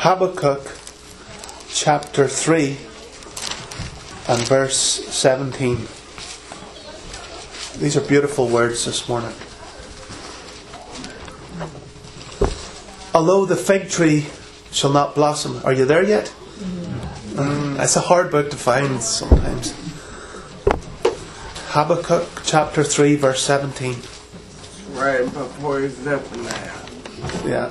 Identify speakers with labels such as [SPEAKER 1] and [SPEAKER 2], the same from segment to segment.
[SPEAKER 1] Habakkuk chapter 3 and verse 17. These are beautiful words this morning. Although the fig tree shall not blossom. Are you there yet? It's a hard book to find sometimes. Habakkuk chapter 3 verse 17.
[SPEAKER 2] Right before he's up in there.
[SPEAKER 1] Yeah.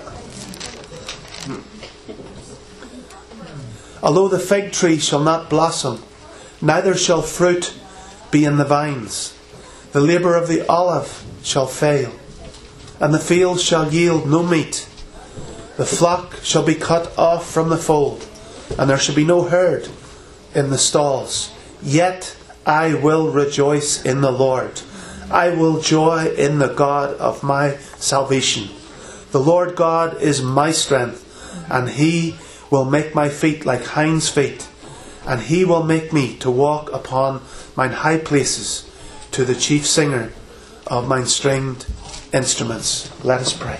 [SPEAKER 1] Although the fig tree shall not blossom, neither shall fruit be in the vines. The labour of the olive shall fail, and the field shall yield no meat. The flock shall be cut off from the fold, and there shall be no herd in the stalls. Yet I will rejoice in the Lord. I will joy in the God of my salvation. The Lord God is my strength, and He will make my feet like hinds' feet, and He will make me to walk upon mine high places, to the chief singer of mine stringed instruments. Let us pray.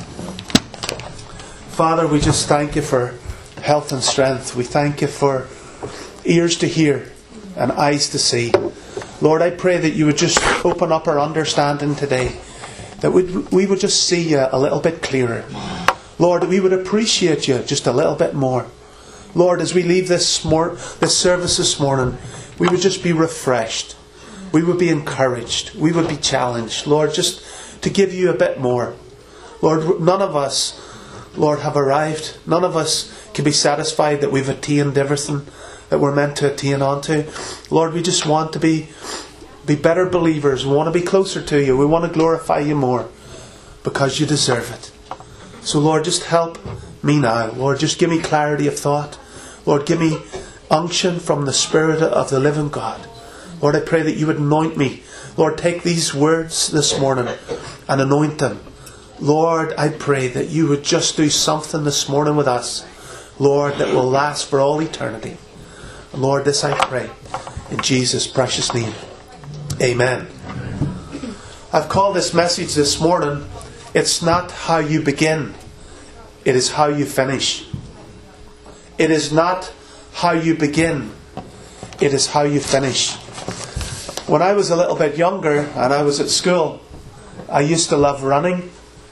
[SPEAKER 1] Father, we just thank You for health and strength. We thank You for ears to hear and eyes to see. Lord, I pray that You would just open up our understanding today, that we would just see You a little bit clearer. Lord, that we would appreciate You just a little bit more. Lord, as we leave this service this morning, we would just be refreshed. We would be encouraged. We would be challenged. Lord, just to give You a bit more. Lord, none of us, Lord, have arrived. None of us can be satisfied that we've attained everything that we're meant to attain onto. Lord, we just want to be better believers. We want to be closer to You. We want to glorify You more because You deserve it. So Lord, just help me now. Lord, just give me clarity of thought. Lord, give me unction from the Spirit of the living God. Lord, I pray that You would anoint me. Lord, take these words this morning and anoint them. Lord, I pray that You would just do something this morning with us, Lord, that will last for all eternity. Lord, this I pray in Jesus' precious name. Amen. I've called this message this morning, It's Not How You Begin, It Is How You Finish. It is not how you begin, it is how you finish. When I was a little bit younger and I was at school, I used to love running.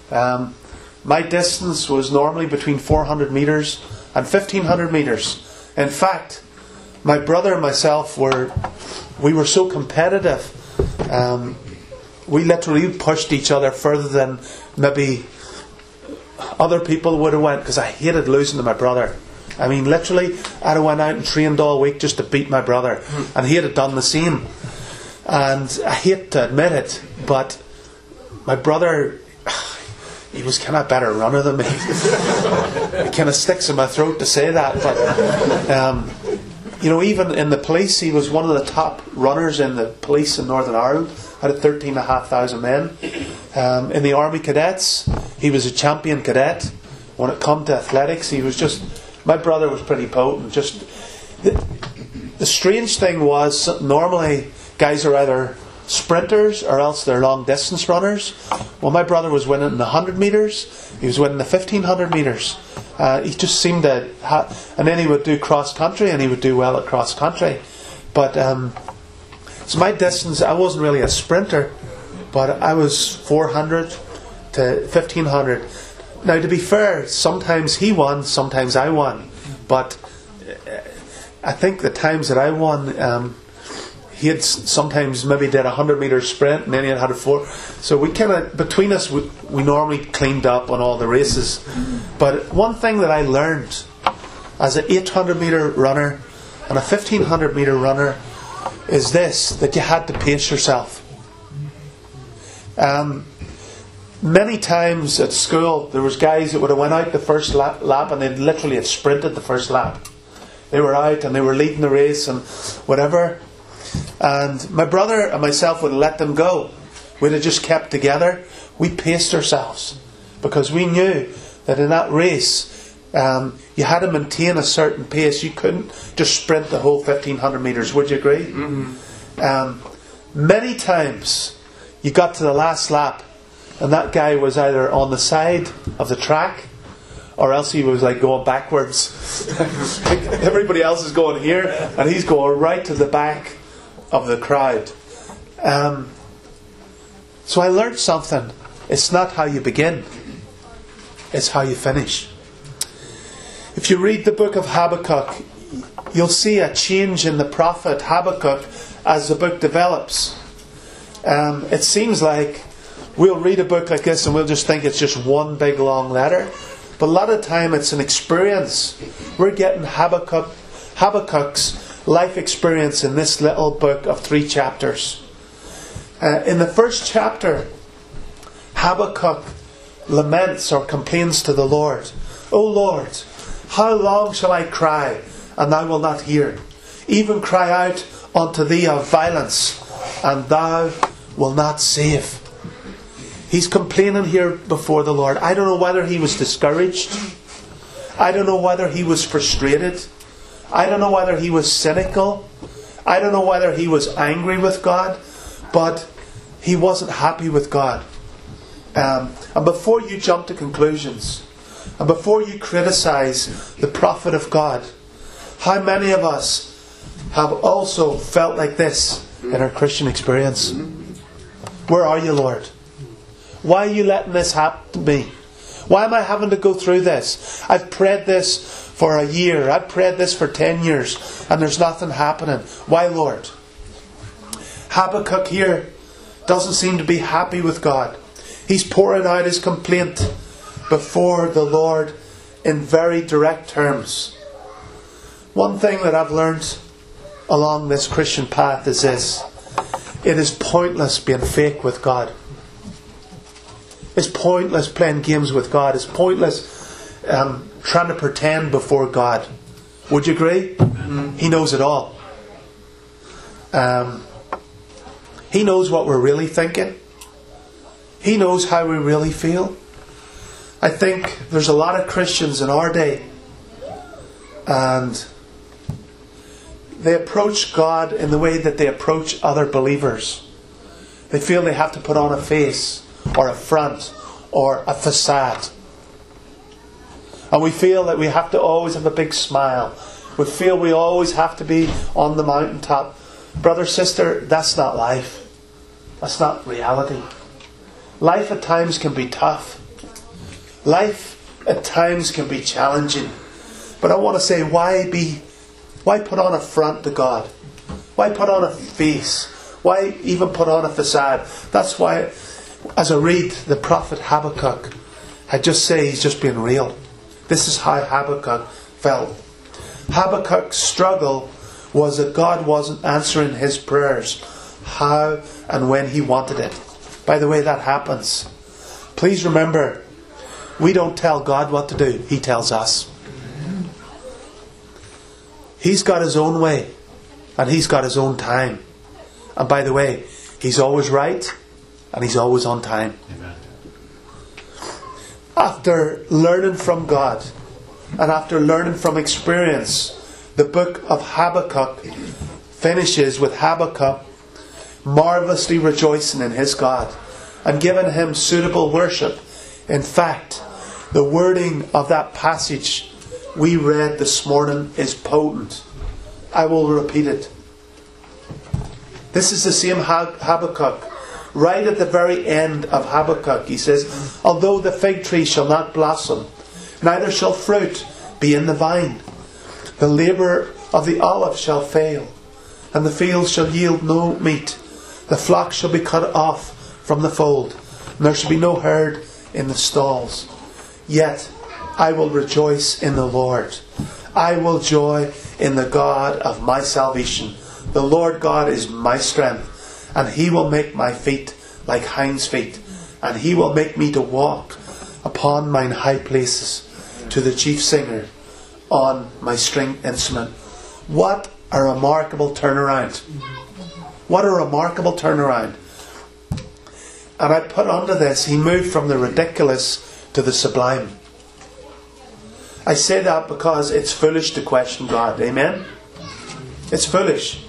[SPEAKER 1] My distance was normally between 400 metres and 1500 metres. In fact, my brother and myself were so competitive. We literally pushed each other further than maybe other people would have went, because I hated losing to my brother. I mean, literally, I'd have went out and trained all week just to beat my brother, and he'd have done the same. And I hate to admit it, but my brother, he was kind of a better runner than me. It kind of sticks in my throat to say that, but even in the police, he was one of the top runners in the police in Northern Ireland. Had 13,500 men. In the Army Cadets, he was a champion cadet. When it come to athletics, he was just... My brother was pretty potent. Just the strange thing was, normally guys are either sprinters or else they're long distance runners. Well, my brother was winning the 100 metres. He was winning the 1500 metres. He just seemed to and then he would do cross country, and he would do well at cross country. But so my distance, I wasn't really a sprinter, but I was 400 to 1500. Now, to be fair, sometimes he won, sometimes I won. But I think the times that I won, he had sometimes maybe did a 100 metre sprint, and then he had a 4. So we kind of, between us, we normally cleaned up on all the races. But one thing that I learned as an 800 metre runner and a 1500 metre runner is this, that you had to pace yourself. Many times at school, there was guys that would have went out the first lap and they literally had sprinted the first lap. They were out and they were leading the race and whatever. And my brother and myself would let them go. We'd have just kept together. We paced ourselves because we knew that in that race, you had to maintain a certain pace. You couldn't just sprint the whole 1500 metres. Would you agree? Mm-hmm. Many times you got to the last lap and that guy was either on the side of the track or else he was like going backwards. Everybody else is going here, and he's going right to the back of the crowd. So I learned something. It's not how you begin, it's how you finish. If you read the book of Habakkuk, you'll see a change in the prophet Habakkuk as the book develops. It seems like we'll read a book like this and we'll just think it's just one big long letter. But a lot of time it's an experience. We're getting Habakkuk's life experience in this little book of 3 chapters. In the first chapter, Habakkuk laments or complains to the Lord. O Lord, how long shall I cry, and thou wilt not hear? Even cry out unto thee of violence, and thou wilt not save. He's complaining here before the Lord. I don't know whether he was discouraged. I don't know whether he was frustrated. I don't know whether he was cynical. I don't know whether he was angry with God. But he wasn't happy with God. And before you jump to conclusions, and before you criticize the prophet of God, how many of us have also felt like this in our Christian experience? Where are you, Lord? Why are you letting this happen to me? Why am I having to go through this? I've prayed this for a year. I've prayed this for 10 years. And there's nothing happening. Why, Lord? Habakkuk here doesn't seem to be happy with God. He's pouring out his complaint before the Lord in very direct terms. One thing that I've learned along this Christian path is this. It is pointless being fake with God. It's pointless playing games with God. It's pointless trying to pretend before God. Would you agree? He knows it all. He knows what we're really thinking. He knows how we really feel. I think there's a lot of Christians in our day, and they approach God in the way that they approach other believers. They feel they have to put on a face, or a front, or a facade. And we feel that we have to always have a big smile. We feel we always have to be on the mountaintop. Brother, sister, that's not life. That's not reality. Life at times can be tough. Life at times can be challenging. But I want to say, why put on a front to God? Why put on a face? Why even put on a facade? That's why, as I read the prophet Habakkuk, I just say he's just being real. This is how Habakkuk felt. Habakkuk's struggle was that God wasn't answering his prayers how and when he wanted it. By the way, that happens. Please remember, we don't tell God what to do. He tells us. He's got his own way, and he's got his own time. And by the way, he's always right, and he's always on time. Amen. After learning from God, and after learning from experience, the book of Habakkuk finishes with Habakkuk marvellously rejoicing in his God and giving him suitable worship. In fact, the wording of that passage we read this morning is potent. I will repeat it. This is the same Habakkuk. Right at the very end of Habakkuk, he says, although the fig tree shall not blossom, neither shall fruit be in the vine, the labour of the olive shall fail, and the fields shall yield no meat. The flock shall be cut off from the fold, and there shall be no herd in the stalls. Yet I will rejoice in the Lord. I will joy in the God of my salvation. The Lord God is my strength, and he will make my feet like hinds' feet, and he will make me to walk upon mine high places, to the chief singer on my string instrument. What a remarkable turnaround. What a remarkable turnaround. And I put under this, he moved from the ridiculous to the sublime. I say that because it's foolish to question God. Amen? It's foolish.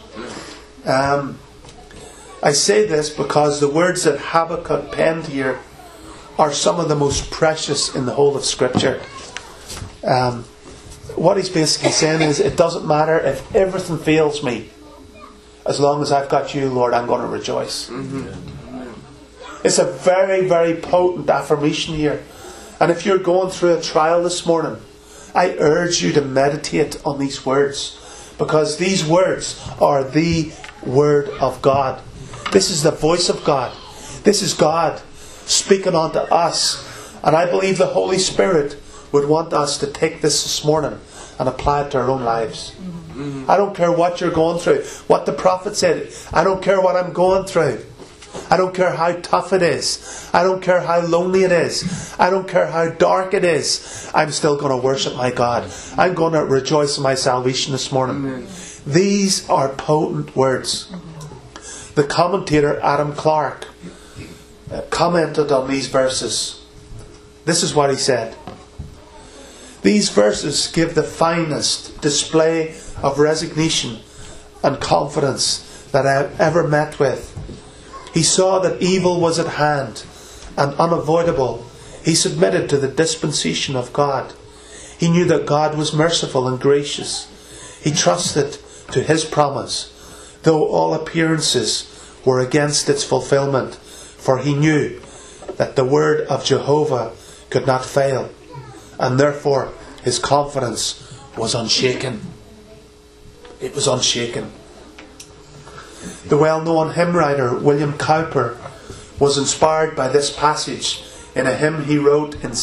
[SPEAKER 1] I say this because the words that Habakkuk penned here are some of the most precious in the whole of Scripture. What he's basically saying is, it doesn't matter if everything fails me. As long as I've got you, Lord, I'm going to rejoice. It's a very, very potent affirmation here. And if you're going through a trial this morning, I urge you to meditate on these words. Because these words are the Word of God. This is the voice of God. This is God speaking unto us. And I believe the Holy Spirit would want us to take this morning and apply it to our own lives. I don't care what you're going through. What the prophet said, I don't care what I'm going through. I don't care how tough it is. I don't care how lonely it is. I don't care how dark it is. I'm still going to worship my God. I'm going to rejoice in my salvation this morning. Amen. These are potent words. The commentator Adam Clarke commented on these verses. This is what he said. These verses give the finest display of resignation and confidence that I have ever met with. He saw that evil was at hand and unavoidable. He submitted to the dispensation of God. He knew that God was merciful and gracious. He trusted to His promise, though all appearances were against its fulfillment, for he knew that the word of Jehovah could not fail, and therefore his confidence was unshaken. It was unshaken. The well-known hymn writer William Cowper was inspired by this passage in a hymn he wrote in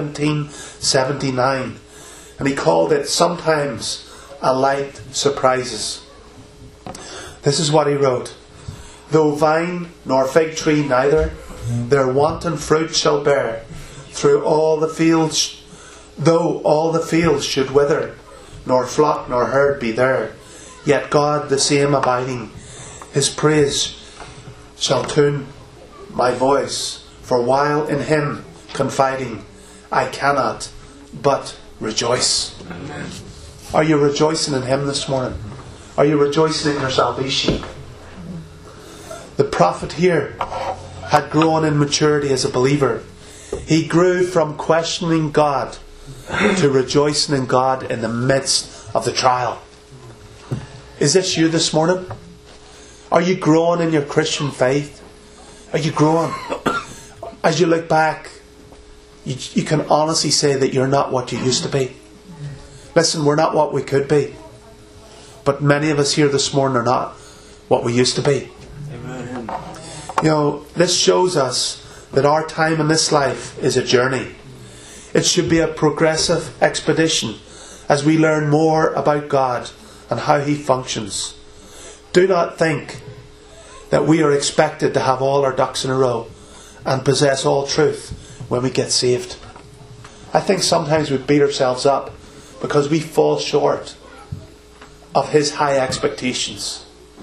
[SPEAKER 1] 1779, and he called it "Sometimes a Light Surprises." This is what he wrote: "Though vine nor fig tree neither their wanton fruit shall bear, through all the fields, though all the fields should wither, nor flock nor herd be there, yet God the same abiding, His praise shall tune my voice, for while in Him confiding, I cannot but rejoice." Amen. Are you rejoicing in Him this morning? Are you rejoicing in your salvation? The prophet here had grown in maturity as a believer. He grew from questioning God to rejoicing in God in the midst of the trial. Is this you this morning? Are you growing in your Christian faith? Are you growing? As you look back, you can honestly say that you're not what you used to be. Listen, we're not what we could be. But many of us here this morning are not what we used to be. Amen. You know, this shows us that our time in this life is a journey. It should be a progressive expedition as we learn more about God and how He functions. Do not think that we are expected to have all our ducks in a row and possess all truth when we get saved. I think sometimes we beat ourselves up because we fall short of His high expectations.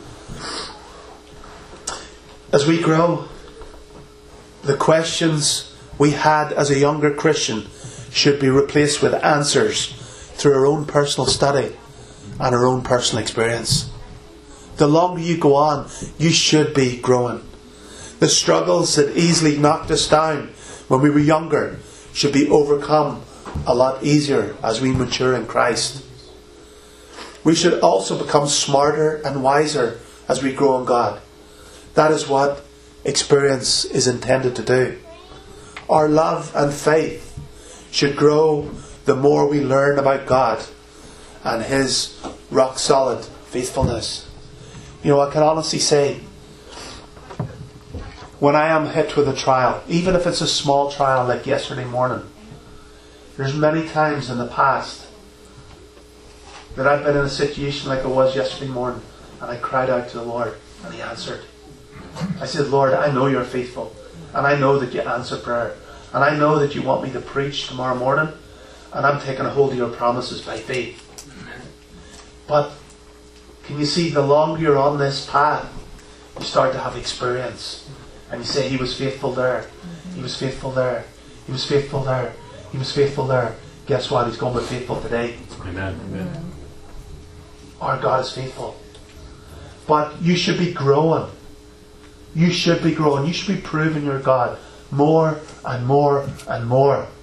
[SPEAKER 1] As we grow, the questions we had as a younger Christian should be replaced with answers through our own personal study and our own personal experience. The longer you go on, you should be growing. The struggles that easily knocked us down when we were younger should be overcome a lot easier as we mature in Christ. We should also become smarter and wiser as we grow in God. That is what experience is intended to do. Our love and faith should grow the more we learn about God and His rock solid faithfulness. You know, I can honestly say, when I am hit with a trial, even if it's a small trial like yesterday morning, there's many times in the past that I've been in a situation like I was yesterday morning, and I cried out to the Lord and He answered. I said, "Lord, I know You're faithful, and I know that You answer prayer, and I know that You want me to preach tomorrow morning, and I'm taking a hold of Your promises by faith." But can you see, the longer you're on this path, you start to have experience, and you say, "He was faithful there, He was faithful there, He was faithful there, He was faithful there." Guess what? He's going to be faithful today. Amen. Amen. Our God is faithful. But you should be growing. You should be growing. You should be proving your God more and more and more.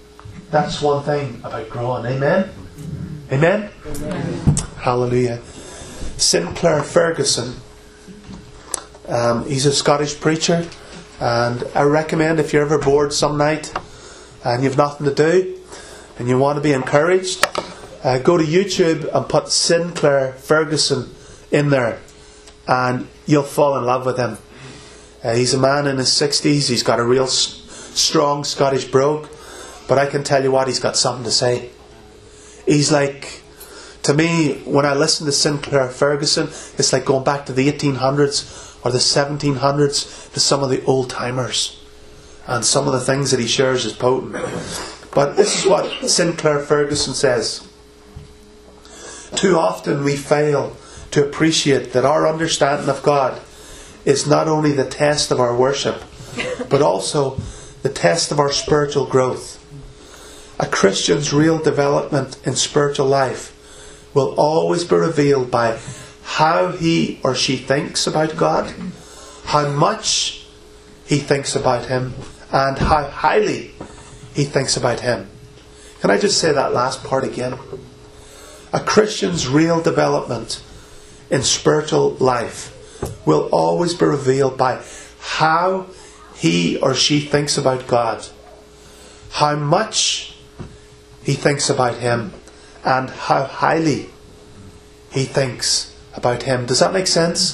[SPEAKER 1] That's one thing about growing. Amen? Amen?
[SPEAKER 2] Amen.
[SPEAKER 1] Hallelujah. Sinclair Ferguson. He's a Scottish preacher. And I recommend, if you're ever bored some night and you've nothing to do and you want to be encouraged, go to YouTube and put Sinclair Ferguson in there and you'll fall in love with him. He's a man in his 60s. He's got a real strong Scottish brogue. But I can tell you what, he's got something to say. He's like, to me, when I listen to Sinclair Ferguson, it's like going back to the 1800s or the 1700s to some of the old timers. And some of the things that he shares is potent. But this is what Sinclair Ferguson says. Too often we fail to appreciate that our understanding of God is not only the test of our worship, but also the test of our spiritual growth. A Christian's real development in spiritual life will always be revealed by how he or she thinks about God, how much he thinks about Him, and how highly he thinks about Him. Can I just say that last part again? A Christian's real development in spiritual life will always be revealed by how he or she thinks about God, how much he thinks about Him, and how highly he thinks about Him. Does that make sense?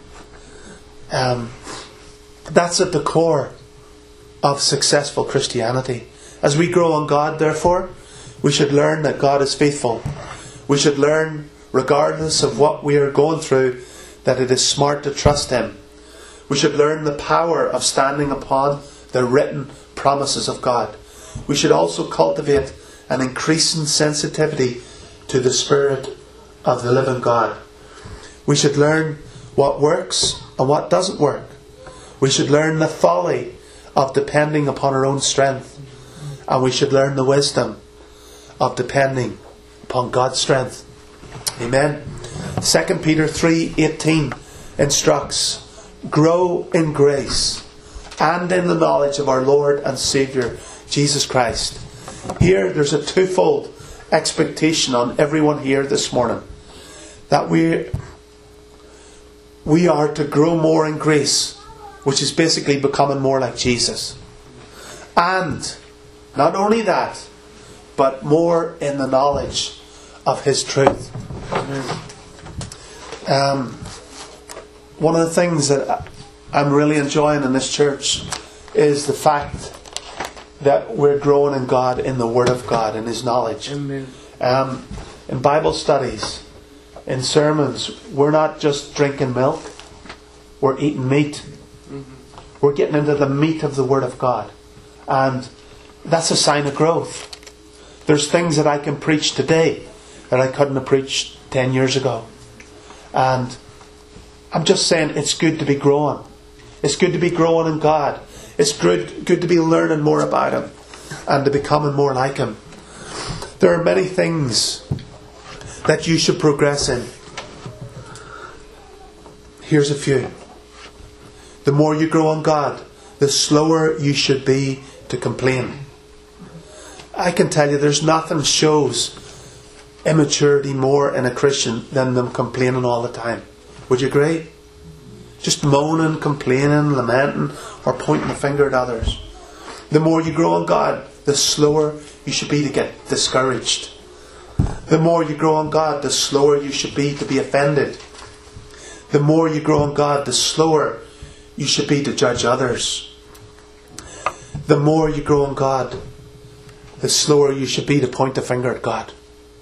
[SPEAKER 1] That's at the core of successful Christianity. As we grow in God, therefore, we should learn that God is faithful. We should learn, regardless of what we are going through, that it is smart to trust Him. We should learn the power of standing upon the written promises of God. We should also cultivate an increasing sensitivity to the Spirit of the living God. We should learn what works and what doesn't work. We should learn the folly of depending upon our own strength. And we should learn the wisdom of depending upon God's strength. Amen. 2 Peter 3:18 instructs, grow in grace and in the knowledge of our Lord and Saviour Jesus Christ. Here there's a twofold expectation on everyone here this morning. That we are to grow more in grace, which is basically becoming more like Jesus. And not only that, but more in the knowledge of His truth. One of the things that I'm really enjoying in this church is the fact that we're growing in God, in the Word of God, in His knowledge.
[SPEAKER 2] Amen.
[SPEAKER 1] In Bible studies, in sermons, we're not just drinking milk, we're eating meat. We're getting into the meat of the Word of God. And that's a sign of growth. There's things that I can preach today that I couldn't have preached 10 years ago. And I'm just saying it's good to be growing. It's good to be growing in God. It's good to be learning more about Him and to becoming more like Him. There are many things that you should progress in. Here's a few. The more you grow in God, the slower you should be to complain. I can tell you there's nothing shows immaturity more in a Christian than them complaining all the time. Would you agree? Just moaning, complaining, lamenting, or pointing the finger at others. The more you grow in God, the slower you should be to get discouraged. The more you grow in God, the slower you should be to be offended. The more you grow in God, the slower you should be to judge others. The more you grow in God, the slower you should be to point the finger at God.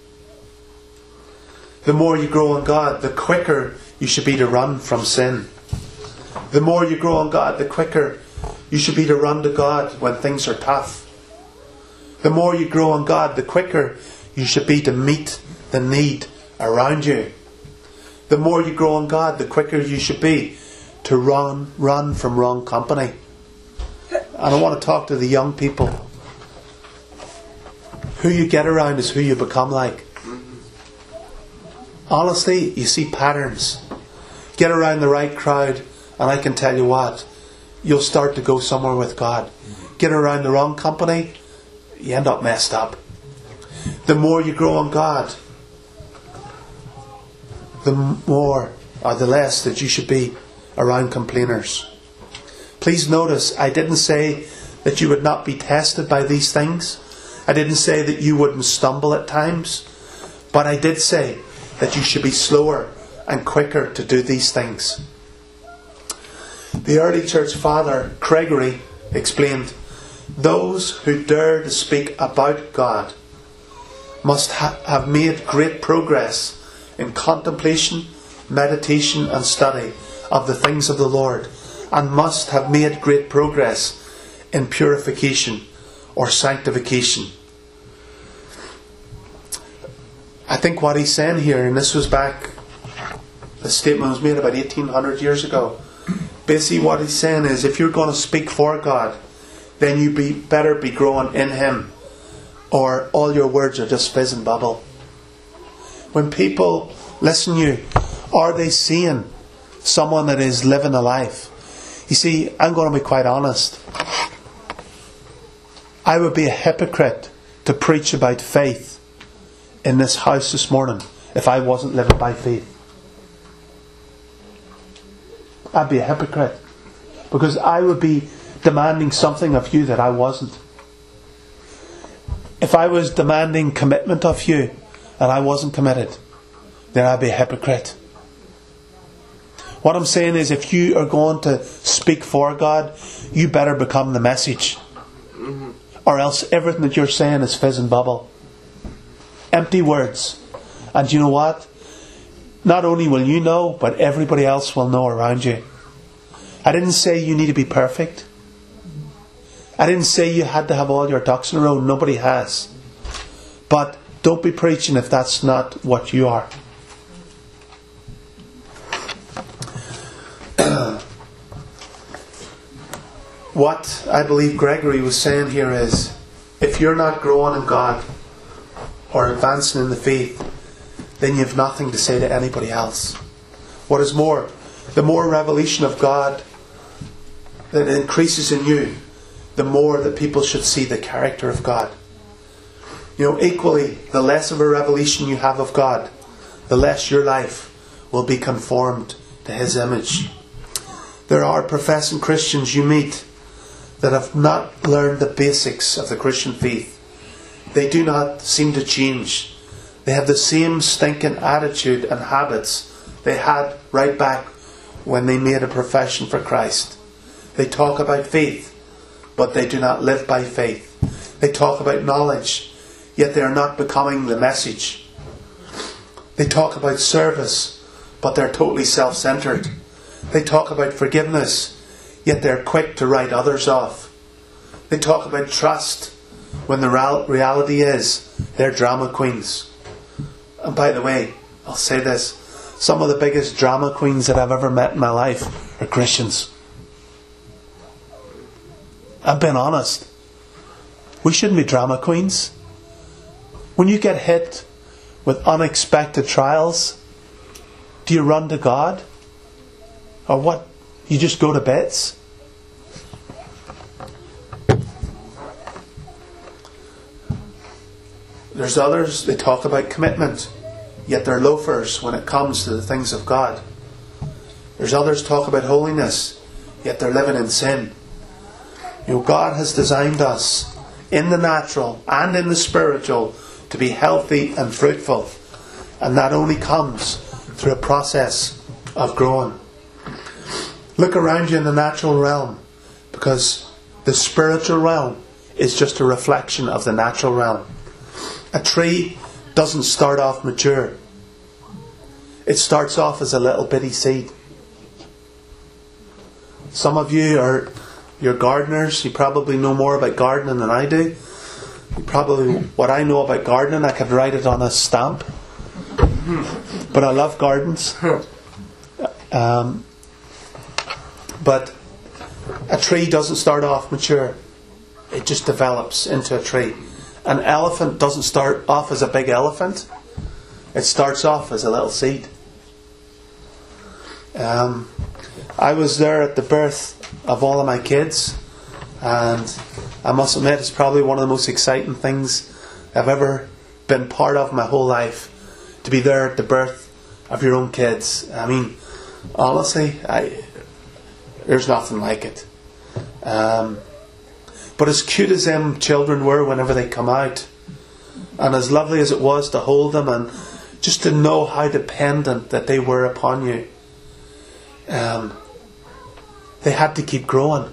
[SPEAKER 1] The more you grow in God, the quicker you should be to run from sin. The more you grow in God, the quicker you should be to run to God when things are tough. The more you grow in God, the quicker you should be to meet the need around you. The more you grow in God, the quicker you should be to run from wrong company. And I want to talk to the young people. Who you get around is who you become like. Honestly, you see patterns. Get around the right crowd, and I can tell you what, you'll start to go somewhere with God. Get around the wrong company, you end up messed up. The more you grow in God, the more or the less that you should be around complainers. Please notice, I didn't say that you would not be tested by these things. I didn't say that you wouldn't stumble at times. But I did say that you should be slower and quicker to do these things. The early church father, Gregory, explained, those who dare to speak about God must have made great progress in contemplation, meditation and study of the things of the Lord, and must have made great progress in purification or sanctification. I think what he's saying here, and this was back, the statement was made about 1800 years ago. Basically what he's saying is, if you're going to speak for God, then you better be growing in Him, or all your words are just fizz and bubble. When people listen to you, are they seeing someone that is living a life? You see, I'm going to be quite honest. I would be a hypocrite to preach about faith in this house this morning if I wasn't living by faith. I'd be a hypocrite, because I would be demanding something of you that I wasn't. If I was demanding commitment of you and I wasn't committed, then I'd be a hypocrite. What I'm saying is, if you are going to speak for God, you better become the message. Or else everything that you're saying is fizz and bubble. Empty words. And you know what? Not only will you know, but everybody else will know around you. I didn't say you need to be perfect. I didn't say you had to have all your ducks in a row. Nobody has. But don't be preaching if that's not what you are. What I believe Gregory was saying here is, if you're not growing in God or advancing in the faith, then you have nothing to say to anybody else. What is more, the more revelation of God that increases in you, the more that people should see the character of God. You know, equally, the less of a revelation you have of God, the less your life will be conformed to His image. There are professing Christians you meet that have not learned the basics of the Christian faith. They do not seem to change. They have the same stinking attitude and habits they had right back when they made a profession for Christ. They talk about faith, but they do not live by faith. They talk about knowledge, yet they are not becoming the message. They talk about service, but they're totally self-centered. They talk about forgiveness, yet they're quick to write others off. They talk about trust, when the reality is they're drama queens. And by the way, I'll say this, some of the biggest drama queens that I've ever met in my life are Christians. I've been honest. We shouldn't be drama queens. When you get hit with unexpected trials, do you run to God? Or what? You just go to bits? There's others, they talk about commitment, yet they're loafers when it comes to the things of God. There's others talk about holiness, yet they're living in sin. You know, God has designed us in the natural and in the spiritual to be healthy and fruitful. And that only comes through a process of growing. Look around you in the natural realm, because the spiritual realm is just a reflection of the natural realm. A tree doesn't start off mature. It starts off as a little bitty seed. Some of you you're gardeners. You probably know more about gardening than I do. What I know about gardening, I could write it on a stamp. But I love gardens. But a tree doesn't start off mature. It just develops into a tree. An elephant doesn't start off as a big elephant. It starts off as a little seed. I was there at the birth of all of my kids. And I must admit, it's probably one of the most exciting things I've ever been part of my whole life. To be there at the birth of your own kids. I mean, honestly, there's nothing like it. But as cute as them children were whenever they come out, and as lovely as it was to hold them and just to know how dependent that they were upon you, they had to keep growing.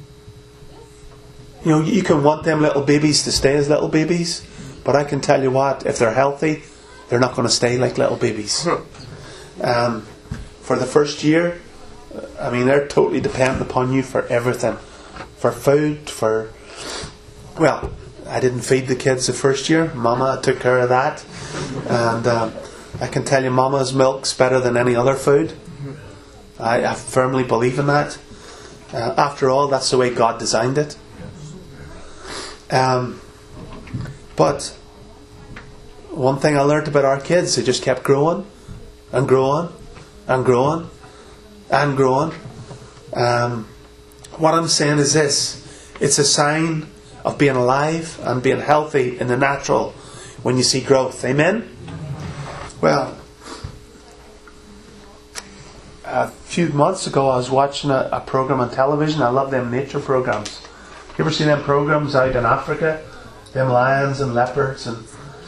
[SPEAKER 1] You know, you can want them little babies to stay as little babies, but I can tell you what, if they're healthy, they're not going to stay like little babies. For the first year, I mean, they're totally dependent upon you for everything. For food, well, I didn't feed the kids the first year. Mama took care of that. And I can tell you, Mama's milk's better than any other food. I firmly believe in that. After all, that's the way God designed it. But one thing I learned about our kids, they just kept growing and growing and growing and growing. What I'm saying is this: it's a sign of being alive and being healthy in the natural when you see growth. Amen? Well, a few months ago I was watching a program on television. I love them nature programs. You ever seen them programs out in Africa? Them lions and leopards, and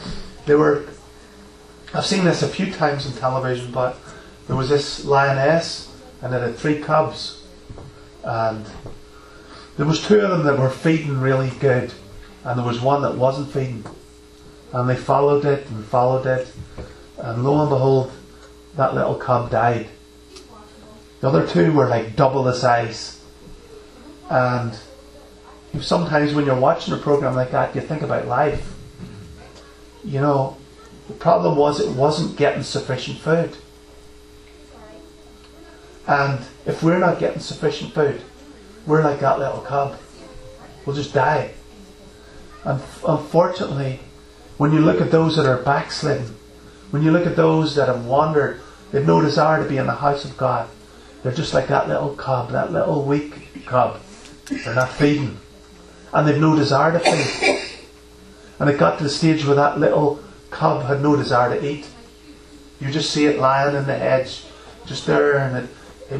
[SPEAKER 1] I've seen this a few times on television, but there was this lioness and it had 3 cubs, and there was 2 of them that were feeding really good, and there was one that wasn't feeding, and they followed it, and lo and behold, that little cub died. The other 2 were like double the size. And sometimes when you're watching a program like that, you think about life. You know, the problem was it wasn't getting sufficient food. And if we're not getting sufficient food, we're like that little cub. We'll just die. And unfortunately, when you look at those that are backslidden, when you look at those that have wandered, they've no desire to be in the house of God. They're just like that little cub, that little weak cub. They're not feeding. And they've no desire to feed. And it got to the stage where that little cub had no desire to eat. You just see it lying in the hedge, just there, and it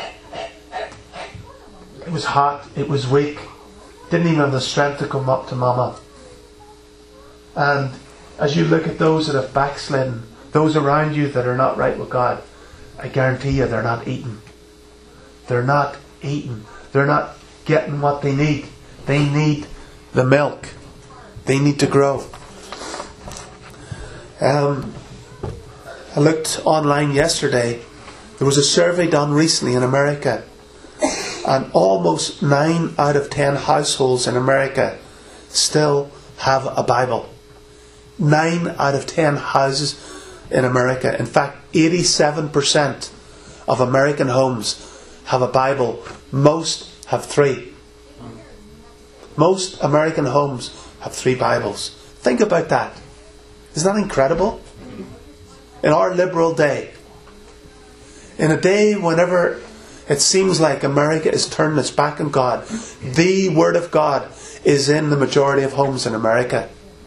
[SPEAKER 1] was hot, it was weak, didn't even have the strength to come up to Mama. And as you look at those that have backslidden, those around you that are not right with God, I guarantee you they're not eating. They're not eating. They're not getting what they need. They need the milk. They need to grow. I looked online yesterday. There was a survey done recently in America, and almost 9 out of 10 households in America still have a Bible. 9 out of 10 houses in America. In fact, 87% of American homes have a Bible. Most have 3. Most American homes have 3 Bibles. Think about that. Isn't that incredible? In our liberal day, in a day whenever it seems like America is turning its back on God, the Word of God is in the majority of homes in America.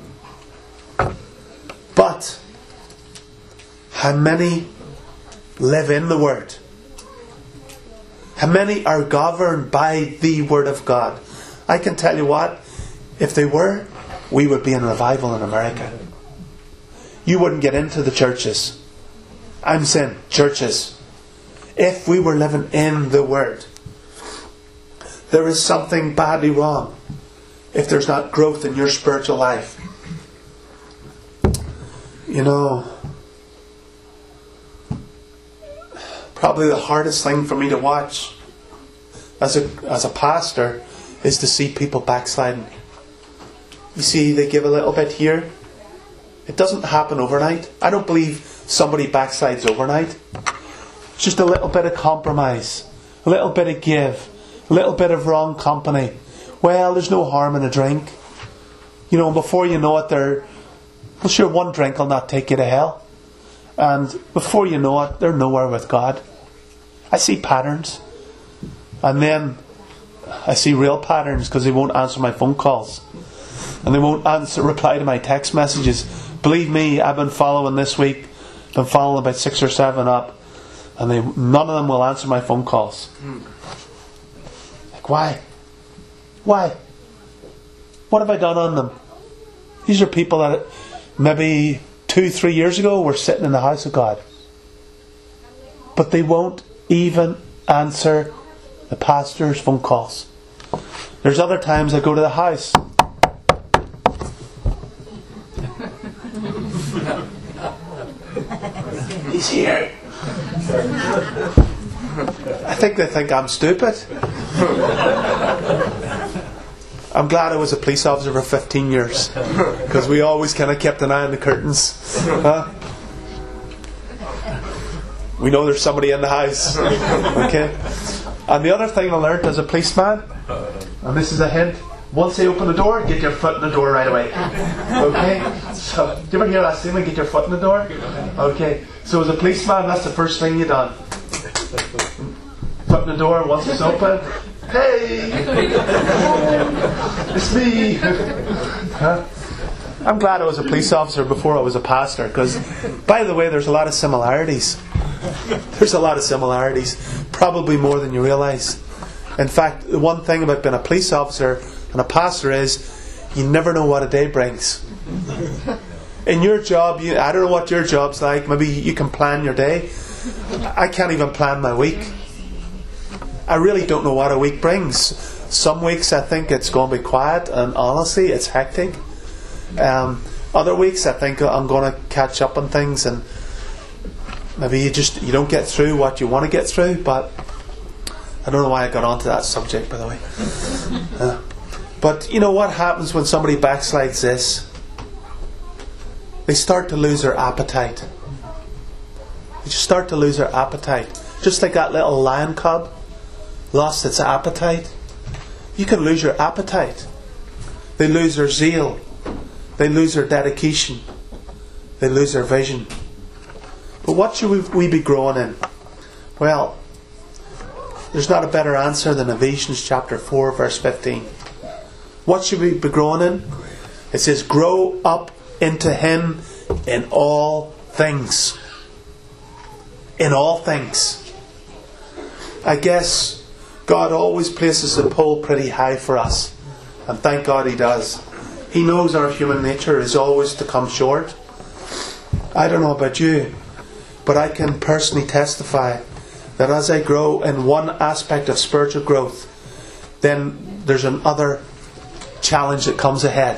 [SPEAKER 1] But how many live in the Word? How many are governed by the Word of God? I can tell you what, if they were, we would be in revival in America. You wouldn't get into the churches. I'm saying churches. If we were living in the Word. There is something badly wrong if there's not growth in your spiritual life. You know, probably the hardest thing for me to watch as a pastor is to see people backsliding. You see, they give a little bit here. It doesn't happen overnight. I don't believe somebody backslides overnight. It's just a little bit of compromise, a little bit of give, a little bit of wrong company. Well, there's no harm in a drink. You know, before you know it, well, sure, one drink will not take you to hell. And before you know it, they're nowhere with God. I see patterns. And then I see real patterns because they won't answer my phone calls. And they won't reply to my text messages. Believe me, I've been following this week. Been following about 6 or 7 up. And none of them will answer my phone calls. Like, why? Why? What have I done on them? These are people that maybe 2-3 years ago were sitting in the house of God. But they won't even answer the pastor's phone calls. There's other times I go to the house. He's here. I think they think I'm stupid. I'm glad I was a police officer for 15 years. Because we always kind of kept an eye on the curtains. We know there's somebody in the house. Okay? And the other thing I learned as a policeman, and this is a hint, once they open the door, get your foot in the door right away. Okay? So, do you ever hear that statement, get your foot in the door? Okay. So as a policeman, that's the first thing you done. Foot in the door, once it's open, hey! It's me! I'm glad I was a police officer before I was a pastor, because, by the way, there's a lot of similarities. There's a lot of similarities. Probably more than you realise. In fact, the one thing about being a police officer and a pastor is you never know what a day brings. In your job, I don't know what your job's like. Maybe you can plan your day. I can't even plan my week. I really don't know what a week brings. Some weeks I think it's going to be quiet, and honestly, it's hectic. Other weeks I think I'm going to catch up on things, and maybe you don't get through what you want to get through. But I don't know why I got onto that subject, by the way. But you know what happens when somebody backslides this? They start to lose their appetite. They just start to lose their appetite. Just like that little lion cub lost its appetite. You can lose your appetite. They lose their zeal. They lose their dedication. They lose their vision. But what should we be growing in? Well, there's not a better answer than Ephesians chapter 4 verse 15. What should we be growing in? It says, grow up into Him in all things. In all things. I guess God always places the pole pretty high for us. And thank God He does. He knows our human nature is always to come short. I don't know about you, but I can personally testify that as I grow in one aspect of spiritual growth, then there's another challenge that comes ahead.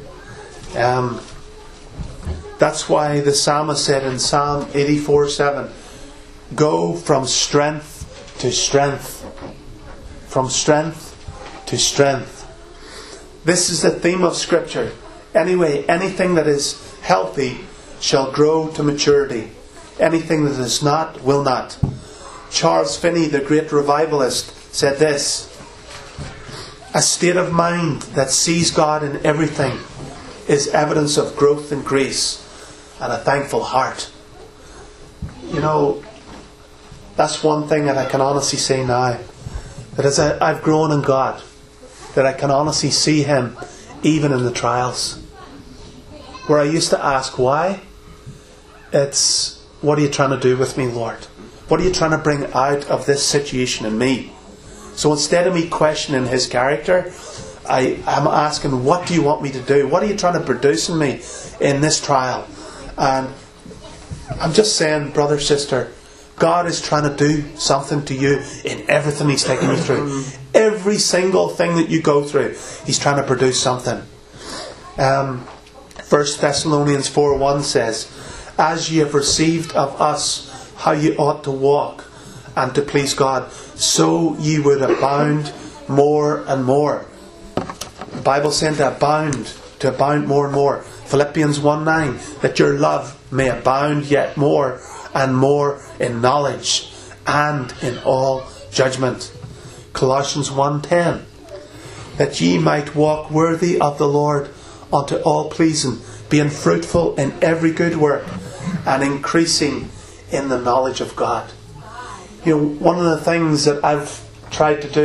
[SPEAKER 1] That's why the psalmist said in Psalm 84:7, go from strength to strength. From strength to strength. This is the theme of Scripture. Anyway, anything that is healthy shall grow to maturity. Anything that is not, will not. Charles Finney, the great revivalist, said this: a state of mind that sees God in everything is evidence of growth and grace and a thankful heart. You know, that's one thing that I can honestly say now. That as I've grown in God, that I can honestly see Him even in the trials. Where I used to ask why, it's, what are you trying to do with me, Lord? What are you trying to bring out of this situation in me? So instead of me questioning His character, I'm asking, what do you want me to do? What are you trying to produce in me in this trial? And I'm just saying, brother, sister, God is trying to do something to you in everything He's taking you through. Every single thing that you go through, He's trying to produce something. 1 Thessalonians 4:1 says, as ye have received of us how ye ought to walk and to please God, so ye would abound more and more. The Bible said to abound more and more. Philippians 1:9, that your love may abound yet more and more in knowledge and in all judgment. Colossians 1:10, that ye might walk worthy of the Lord unto all pleasing, being fruitful in every good work and increasing in the knowledge of God. You know, one of the things that I've tried to do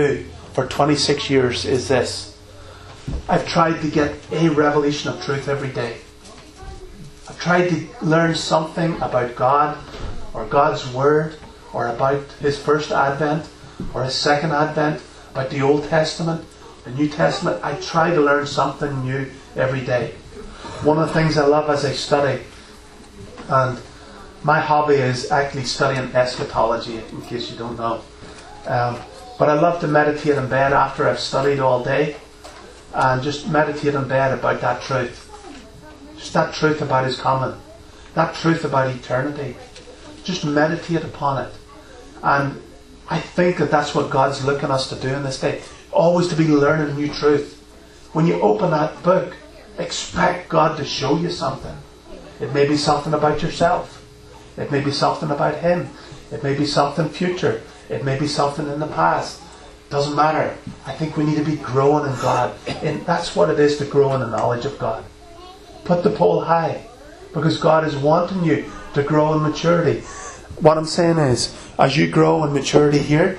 [SPEAKER 1] for 26 years is this. I've tried to get a revelation of truth every day. I've tried to learn something about God or God's Word or about His first advent or His second advent, about the Old Testament, the New Testament. I try to learn something new every day. One of the things I love as I study, and my hobby is actually studying eschatology, in case you don't know. But I love to meditate in bed after I've studied all day, and just meditate in bed about that truth. Just that truth about His coming. That truth about eternity. Just meditate upon it. And I think that that's what God's looking us to do in this day. Always to be learning new truth. When you open that book, expect God to show you something. It may be something about yourself. It may be something about Him. It may be something future. It may be something in the past. Doesn't matter. I think we need to be growing in God. And that's what it is to grow in the knowledge of God. Put the pole high. Because God is wanting you to grow in maturity. What I'm saying is, as you grow in maturity here,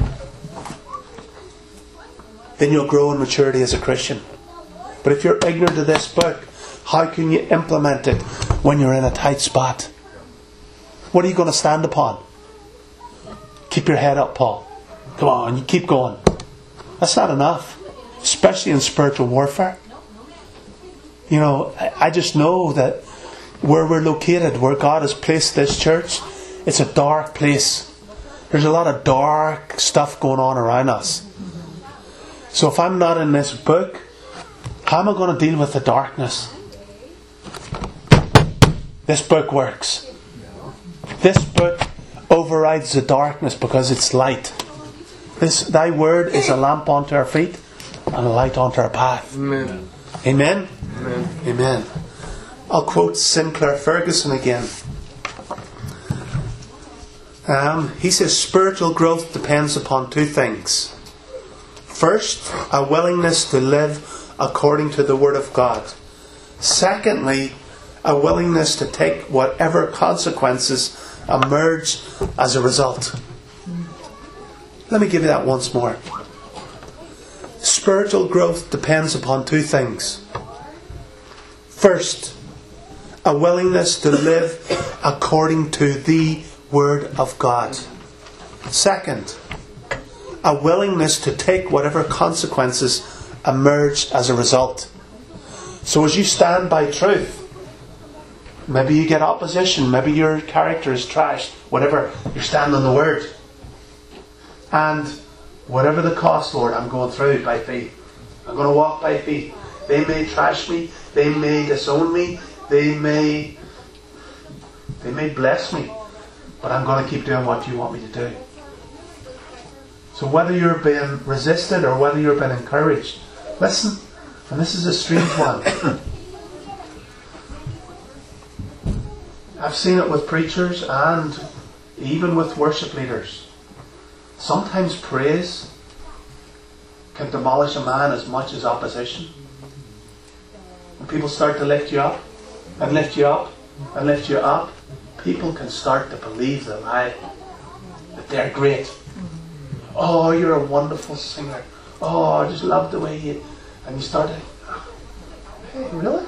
[SPEAKER 1] then you'll grow in maturity as a Christian. But if you're ignorant of this book, how can you implement it when you're in a tight spot? What are you going to stand upon? Keep your head up, Paul. Come on, you keep going. That's not enough. Especially in spiritual warfare. You know, I just know that where we're located, where God has placed this church, it's a dark place. There's a lot of dark stuff going on around us. So if I'm not in this book, how am I going to deal with the darkness? This book works. This book overrides the darkness because it's light. Thy word is a lamp unto our feet and a light unto our path.
[SPEAKER 2] Amen.
[SPEAKER 1] Amen?
[SPEAKER 2] Amen.
[SPEAKER 1] Amen. I'll quote Sinclair Ferguson again. He says, spiritual growth depends upon two things. First, a willingness to live according to the Word of God. Secondly, a willingness to take whatever consequences emerge as a result. Let me give you that once more. Spiritual growth depends upon two things. First, a willingness to live according to the Word of God. Second, a willingness to take whatever consequences emerge as a result. So as you stand by truth, maybe you get opposition, maybe your character is trashed, whatever, you stand on the Word. And whatever the cost, Lord, I'm going through by faith. I'm going to walk by faith. They may trash me, they may disown me, they may bless me, but I'm going to keep doing what you want me to do. So whether you're being resisted or whether you're being encouraged, listen, and this is a strange one. I've seen it with preachers and even with worship leaders. Sometimes praise can demolish a man as much as opposition. When people start to lift you up and lift you up and lift you up, people can start to believe the lie that they're great. Oh, you're a wonderful singer. Oh, I just love the way you... And you start to... Hey, really?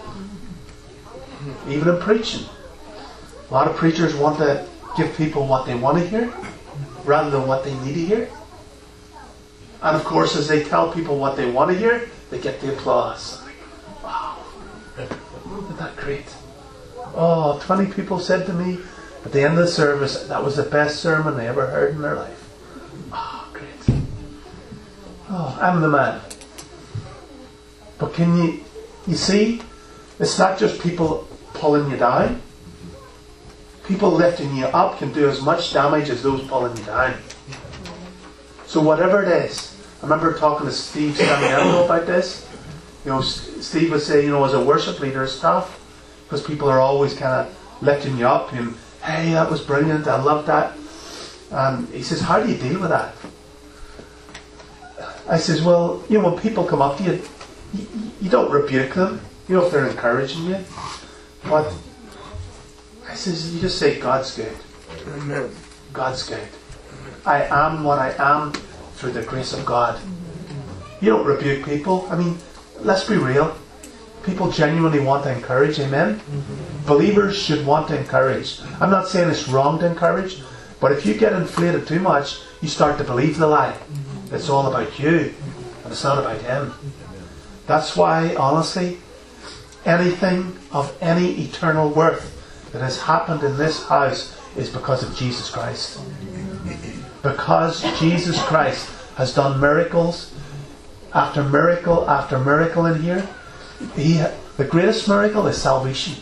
[SPEAKER 1] Even in preaching. A lot of preachers want to give people what they want to hear rather than what they need to hear. And of course, as they tell people what they want to hear, they get the applause. Wow, isn't that great? Oh, 20 people said to me at the end of the service, that was the best sermon they ever heard in their life. Oh, great. Oh, I'm the man. But can you see, it's not just people pulling you down. People lifting you up can do as much damage as those pulling you down. So whatever it is, I remember talking to Steve Stamiello about this. You know, Steve would say, you know, as a worship leader, it's tough because people are always kind of lifting you up and, hey, that was brilliant, I love that. And he says, how do you deal with that? I says, well, you know, when people come up to you, you don't rebuke them, you know, if they're encouraging you. But I says, you just say, God's good.
[SPEAKER 2] Amen.
[SPEAKER 1] God's good. I am what I am through the grace of God. You don't rebuke people. I mean, let's be real. People genuinely want to encourage. Amen? Believers should want to encourage. I'm not saying it's wrong to encourage, but if you get inflated too much, you start to believe the lie. It's all about you, and it's not about him. That's why, honestly, anything of any eternal worth that has happened in this house is because of Jesus Christ. Because Jesus Christ has done miracles after miracle after miracle in here. The greatest miracle is salvation.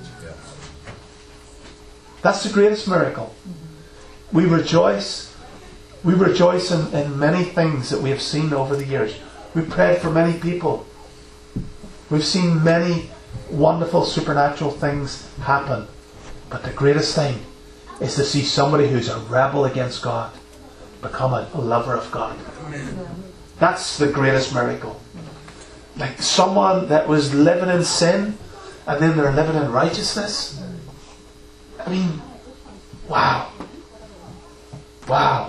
[SPEAKER 1] That's the greatest miracle. We rejoice in many things that we have seen over the years. We've prayed for many people. We've seen many wonderful supernatural things happen. But the greatest thing is to see somebody who's a rebel against God become a lover of God. That's the greatest miracle. Like someone that was living in sin and then they're living in righteousness. I mean, wow. Wow.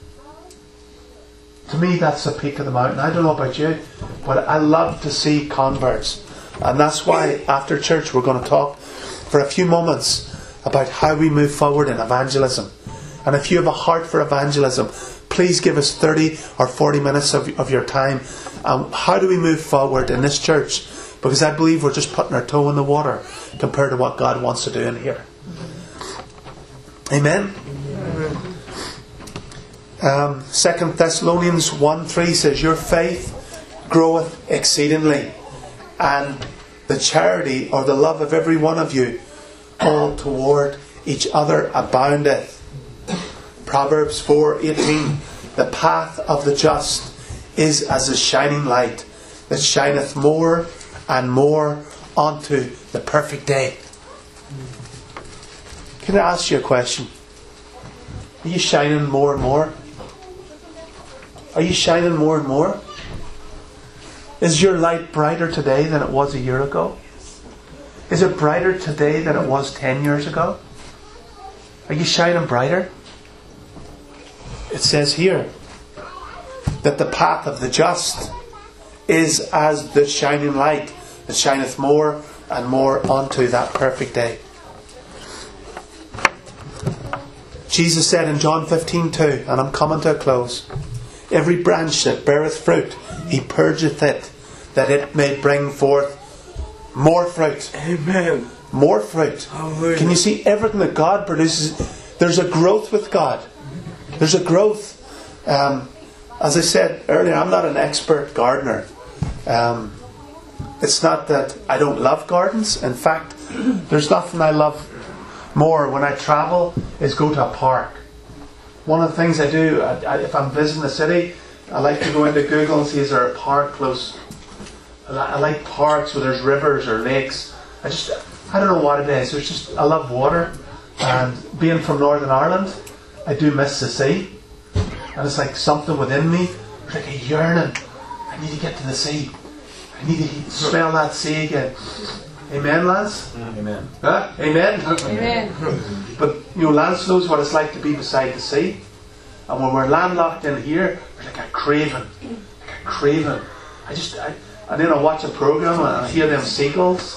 [SPEAKER 1] To me, that's the peak of the mountain. I don't know about you, but I love to see converts. And that's why after church we're going to talk for a few moments about how we move forward in evangelism. And if you have a heart for evangelism, please give us 30 or 40 minutes of your time. How do we move forward in this church? Because I believe we're just putting our toe in the water compared to what God wants to do in here. Amen? 2 Thessalonians 1:3 says, your faith groweth exceedingly, and the charity or the love of every one of you all toward each other aboundeth. Proverbs 4:18, the path of the just is as a shining light that shineth more and more unto the perfect day. Can I ask you a question? Are you shining more and more? Are you shining more and more? Is your light brighter today than it was a year ago? Is it brighter today than it was 10 years ago? Are you shining brighter? It says here that the path of the just is as the shining light that shineth more and more unto that perfect day. Jesus said in John 15:2, and I'm coming to a close, every branch that beareth fruit, he purgeth it, that it may bring forth more fruit.
[SPEAKER 2] Amen.
[SPEAKER 1] More fruit.
[SPEAKER 2] Hallelujah.
[SPEAKER 1] Can you see everything that God produces? There's a growth with God. There's a growth. As I said earlier, I'm not an expert gardener. It's not that I don't love gardens. In fact, there's nothing I love more when I travel is go to a park. One of the things I do, if I'm visiting a city, I like to go into Google and see is there a park close. I like parks where there's rivers or lakes. I don't know what it is. I love water. And being from Northern Ireland, I do miss the sea. And it's like something within me, it's like a yearning. I need to get to the sea. I need to smell that sea again. Amen, Lance?
[SPEAKER 3] Amen.
[SPEAKER 1] Huh? Amen?
[SPEAKER 4] Amen.
[SPEAKER 1] But, Lance knows what it's like to be beside the sea. And when we're landlocked in here, there's like a craving. And then I watch a program and I hear them seagulls.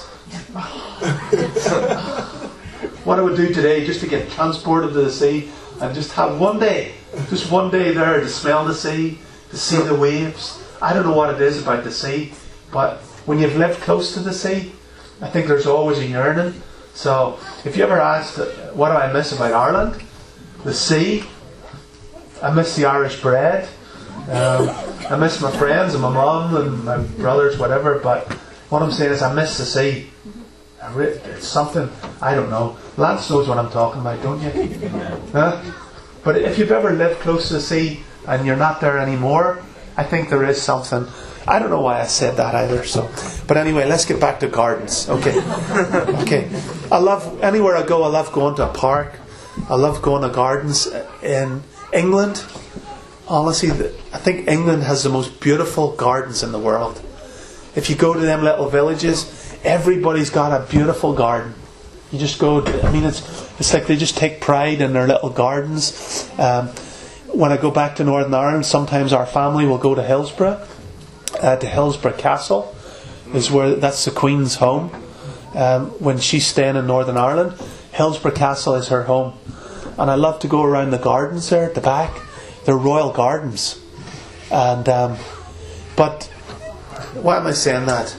[SPEAKER 1] What I would do today just to get transported to the sea and just have one day there to smell the sea, to see the waves. I don't know what it is about the sea, but when you've lived close to the sea, I think there's always a yearning. So if you ever asked, what do I miss about Ireland? The sea. I miss the Irish bread. I miss my friends and my mum and my brothers, whatever. But what I'm saying is I miss the sea. It's something, I don't know. Lance knows what I'm talking about, don't you? Huh? But if you've ever lived close to the sea and you're not there anymore, I think there is something. I don't know why I said that either. But anyway, let's get back to gardens. Okay. Anywhere I go, I love going to a park. I love going to gardens. In England, honestly, I think England has the most beautiful gardens in the world. If you go to them little villages, everybody's got a beautiful garden. You just go, it's like they just take pride in their little gardens. when I go back to Northern Ireland, sometimes our family will go to Hillsborough. To Hillsborough Castle that's the Queen's home. When she's staying in Northern Ireland, Hillsborough Castle is her home. And I love to go around the gardens there at the back. They're royal gardens. And but why am I saying that?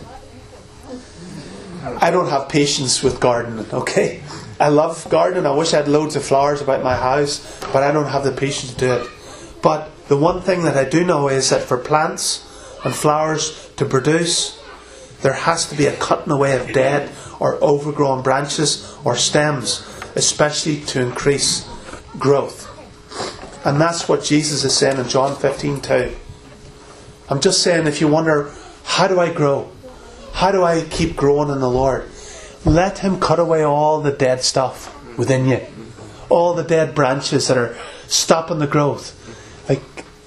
[SPEAKER 1] I don't have patience with gardening, okay? I love gardening. I wish I had loads of flowers about my house, but I don't have the patience to do it. But the one thing that I do know is that for plants and flowers to produce, there has to be a cutting away of dead or overgrown branches or stems, especially to increase growth. And that's what Jesus is saying in John 15:2. I'm just saying, if you wonder, how do I grow? How do I keep growing in the Lord? Let Him cut away all the dead stuff within you. All the dead branches that are stopping the growth. Like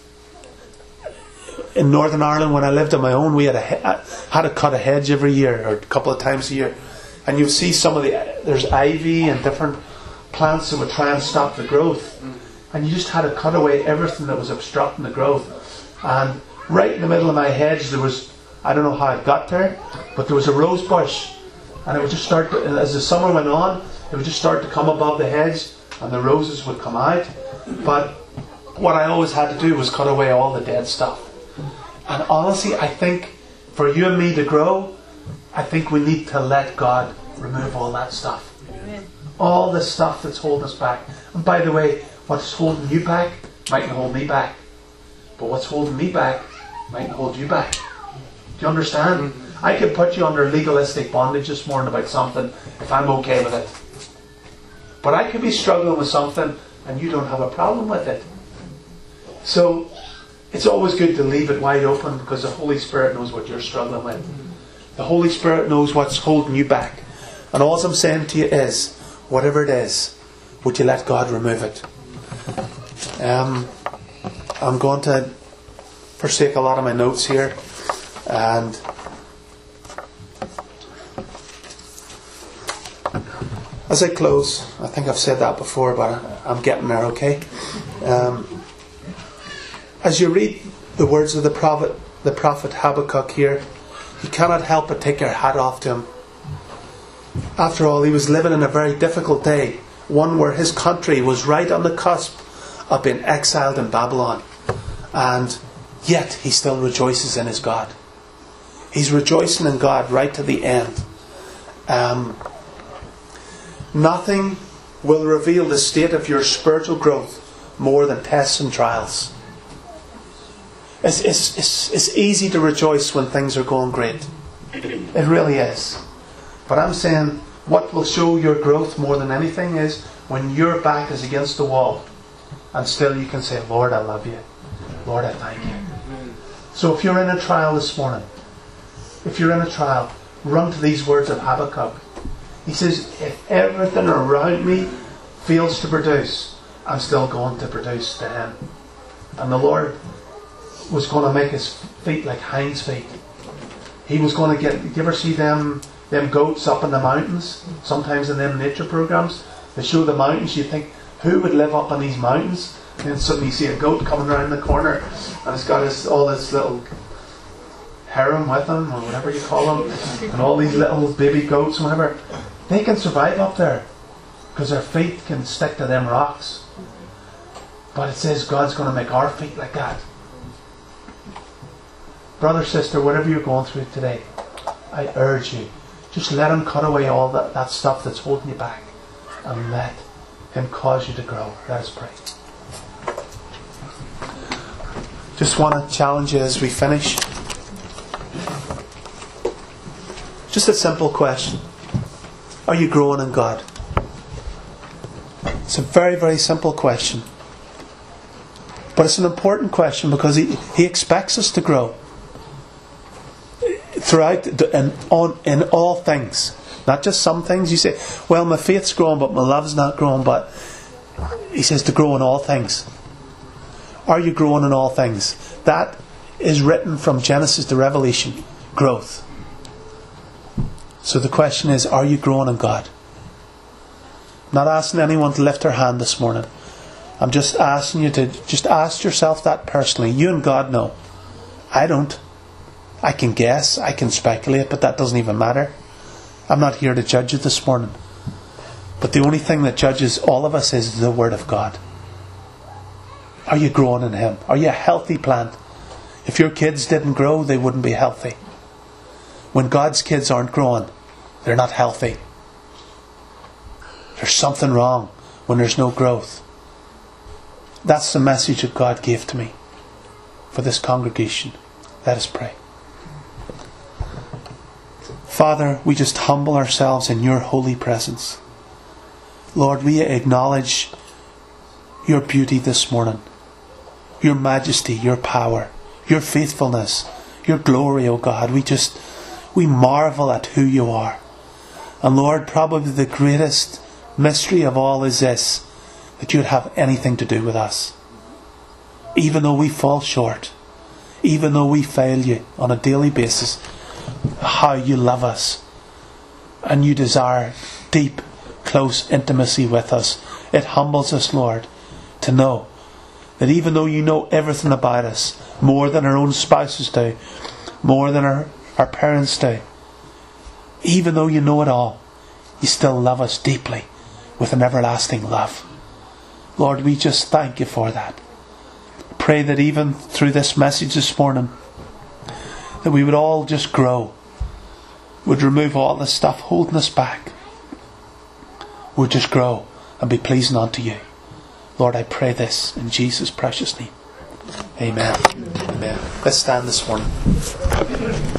[SPEAKER 1] in Northern Ireland, when I lived on my own, we had to cut a hedge every year, or a couple of times a year. And you'll see there's ivy and different plants that would try and stop the growth. And you just had to cut away everything that was obstructing the growth. And right in the middle of my hedge, there was, I don't know how it got there, but there was a rose bush. And it would just start, as the summer went on, it would just start to come above the hedge, and the roses would come out. But what I always had to do was cut away all the dead stuff. And honestly, I think for you and me to grow, I think we need to let God remove all that stuff. Amen. All the stuff that's holding us back. And by the way, what's holding you back mightn't hold me back. But what's holding me back mightn't hold you back. Do you understand? I could put you under legalistic bondage this morning about something if I'm okay with it. But I could be struggling with something and you don't have a problem with it. So it's always good to leave it wide open, because the Holy Spirit knows what you're struggling with. The Holy Spirit knows what's holding you back. And all I'm saying to you is, whatever it is, would you let God remove it? I'm going to forsake a lot of my notes here. And as I close, I think I've said that before, but I'm getting there, okay? As you read the words of the prophet Habakkuk here, you cannot help but take your hat off to him. After all, he was living in a very difficult day, one where his country was right on the cusp of being exiled in Babylon. And yet he still rejoices in his God. He's rejoicing in God right to the end. Nothing will reveal the state of your spiritual growth more than tests and trials. It's easy to rejoice when things are going great. It really is. But I'm saying, what will show your growth more than anything is when your back is against the wall and still you can say, Lord, I love you. Lord, I thank you. So if you're in a trial this morning, run to these words of Habakkuk. He says, if everything around me fails to produce, I'm still going to produce to Him. And the Lord was going to make his feet like hinds feet. He was going to get, you ever see them goats up in the mountains? Sometimes in them nature programs, they show the mountains, you think, who would live up on these mountains? And then suddenly you see a goat coming around the corner, and it's got all this little harem with him, or whatever you call them, and all these little baby goats and whatever. They can survive up there because their feet can stick to them rocks. But it says God's going to make our feet like that. Brother, sister, whatever you're going through today, I urge you, just let Him cut away all that stuff that's holding you back, and let Him cause you to grow. Let us pray. Just want to challenge you as we finish. Just a simple question. Are you growing in God? It's a very, very simple question. But it's an important question because He expects us to grow. Throughout, in all things. Not just some things. You say, well, my faith's growing but my love's not growing. But He says to grow in all things. Are you growing in all things? That is written from Genesis to Revelation. Growth. So the question is, are you growing in God? I'm not asking anyone to lift their hand this morning. I'm just asking you to just ask yourself that personally. You and God know. I don't. I can guess, I can speculate, but that doesn't even matter. I'm not here to judge you this morning. But the only thing that judges all of us is the Word of God. Are you growing in Him? Are you a healthy plant? If your kids didn't grow, they wouldn't be healthy. When God's kids aren't growing, they're not healthy. There's something wrong when there's no growth. That's the message that God gave to me for this congregation. Let us pray. Father, we just humble ourselves in your holy presence. Lord, we acknowledge your beauty this morning, your majesty, your power, your faithfulness, your glory, O God. We marvel at who you are. And Lord, probably the greatest mystery of all is this, that you'd have anything to do with us. Even though we fall short, even though we fail you on a daily basis, how you love us and you desire deep, close intimacy with us. It humbles us, Lord, to know that even though you know everything about us, more than our own spouses do, more than our parents do, even though you know it all, you still love us deeply with an everlasting love. Lord, we just thank you for that. Pray that even through this message this morning, that we would all just grow, would remove all the stuff holding us back, would just grow and be pleasing unto you. Lord, I pray this in Jesus' precious name. Amen. Amen. Let's stand this morning.